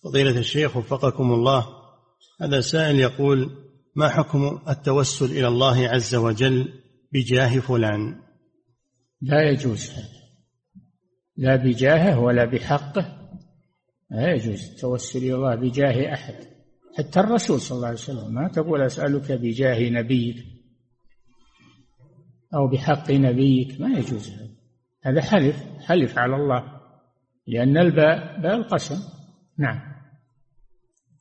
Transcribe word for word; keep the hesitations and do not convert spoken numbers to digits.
فضيلة الشيخ وفقكم الله، هذا سائل يقول: ما حكم التوسل إلى الله عز وجل بجاه فلان؟ لا يجوز هذا، لا بجاهه ولا بحقه، لا يجوز التوسل إلى الله بجاه أحد، حتى الرسول صلى الله عليه وسلم ما تقول أسألك بجاه نبيك أو بحق نبيك، ما يجوز هذا، هذا حلف حلف على الله، لأن الباء باء القسم. نعم.